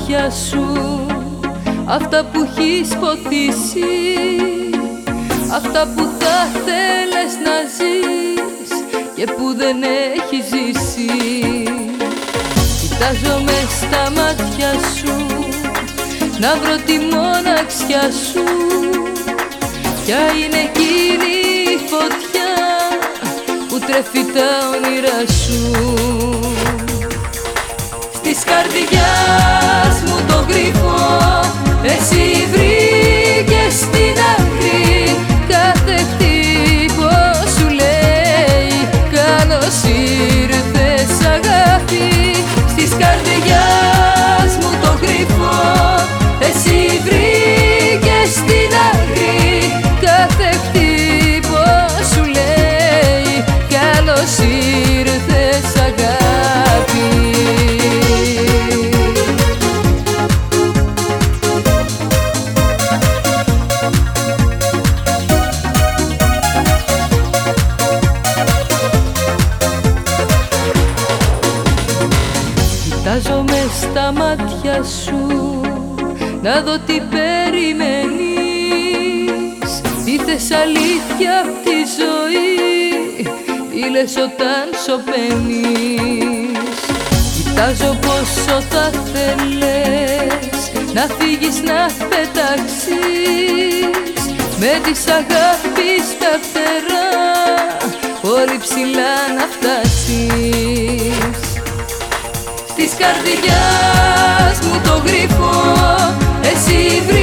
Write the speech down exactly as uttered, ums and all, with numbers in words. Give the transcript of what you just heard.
μάτια σου, αυτά που έχεις ποθήσει, αυτά που θα θέλες να ζεις και που δεν έχεις ζήσει. Κοιτάζω μες στα μάτια σου να βρω τη μοναξιά σου, ποια είναι εκείνη η φωτιά που τρέφει τα όνειρά σου. Της καρδιάς μου το γρίφο εσύ βρήκες στην άκρη, κάθε χτύπο σου λέει καλώς ήρθες αγάπη. Της καρδιάς μου το γρίφο εσύ βρήκες στην άκρη, κάθε χτύπο σου λέει καλώς ήρθες αγάπη. Κοιτάζω μες στα μάτια σου να δω τι περιμένεις, τι θες αλήθεια απ' τη ζωή, τι λες όταν σωπαίνεις. Κοιτάζω πόσο θα θέλες να φύγεις, να πετάξεις με της αγάπης τα φτερά πολύ ψηλά να φτάσεις. Της καρδιάς μου το γρίφο εσύ βρήκες